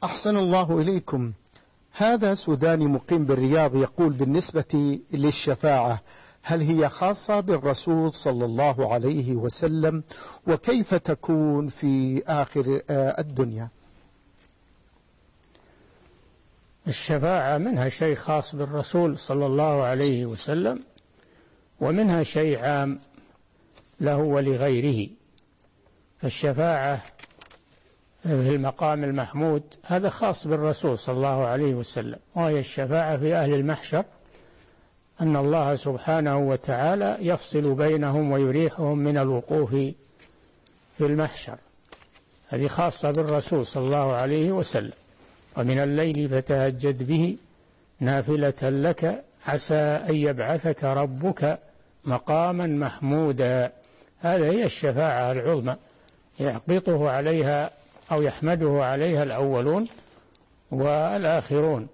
أحسن الله إليكم. هذا سوداني مقيم بالرياض يقول: بالنسبة للشفاعة هل هي خاصة بالرسول صلى الله عليه وسلم، وكيف تكون في آخر الدنيا؟ الشفاعة منها شيء خاص بالرسول صلى الله عليه وسلم، ومنها شيء عام له ولغيره. فالشفاعة في المقام المحمود هذا خاص بالرسول صلى الله عليه وسلم، وهي الشفاعة في أهل المحشر، أن الله سبحانه وتعالى يفصل بينهم ويريحهم من الوقوف في المحشر، هذه خاصة بالرسول صلى الله عليه وسلم. ومن الليل فتهجد به نافلة لك عسى أن يبعثك ربك مقاما محمودا. هذه هي الشفاعة العظمى، يقبطه عليها أو يحمده عليها الأولون والآخرون.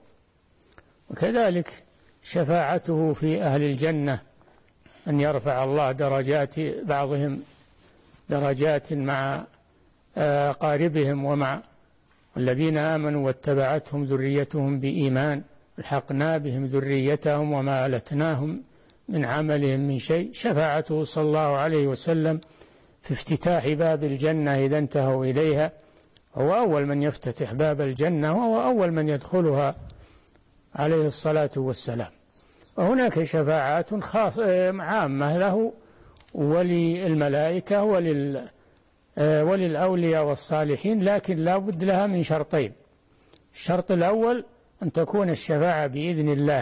وكذلك شفاعته في أهل الجنة، أن يرفع الله درجات بعضهم درجات مع أقاربهم ومع الذين آمنوا واتبعتهم ذريتهم بإيمان الحقنا بهم ذريتهم وما ألتناهم من عملهم من شيء. شفاعته صلى الله عليه وسلم في افتتاح باب الجنة إذا انتهوا إليها، هو أول من يفتتح باب الجنة وهو أول من يدخلها عليه الصلاة والسلام. وهناك شفاعات عامة له وللملائكة وللأولياء والصالحين، لكن لا بد لها من شرطين: الشرط الأول أن تكون الشفاعة بإذن الله،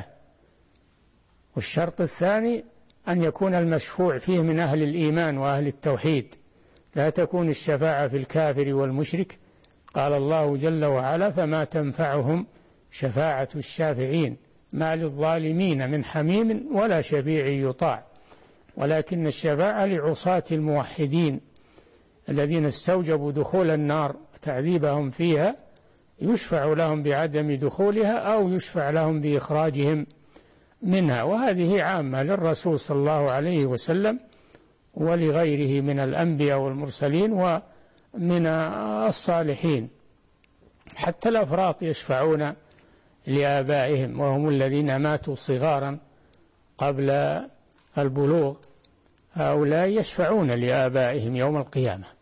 والشرط الثاني أن يكون المشفوع فيه من أهل الإيمان وأهل التوحيد، لا تكون الشفاعة في الكافر والمشرك. قال الله جل وعلا: فما تنفعهم شفاعة الشافعين ما للظالمين من حميم ولا شفيع يطاع. ولكن الشفاعة لعصاة الموحدين الذين استوجبوا دخول النار وتعذيبهم فيها، يشفع لهم بعدم دخولها أو يشفع لهم بإخراجهم منها. وهذه عامة للرسول صلى الله عليه وسلم ولغيره من الأنبياء والمرسلين ومن الصالحين. حتى الأفراط يشفعون لآبائهم وهم الذين ماتوا صغارا قبل البلوغ، هؤلاء يشفعون لآبائهم يوم القيامة.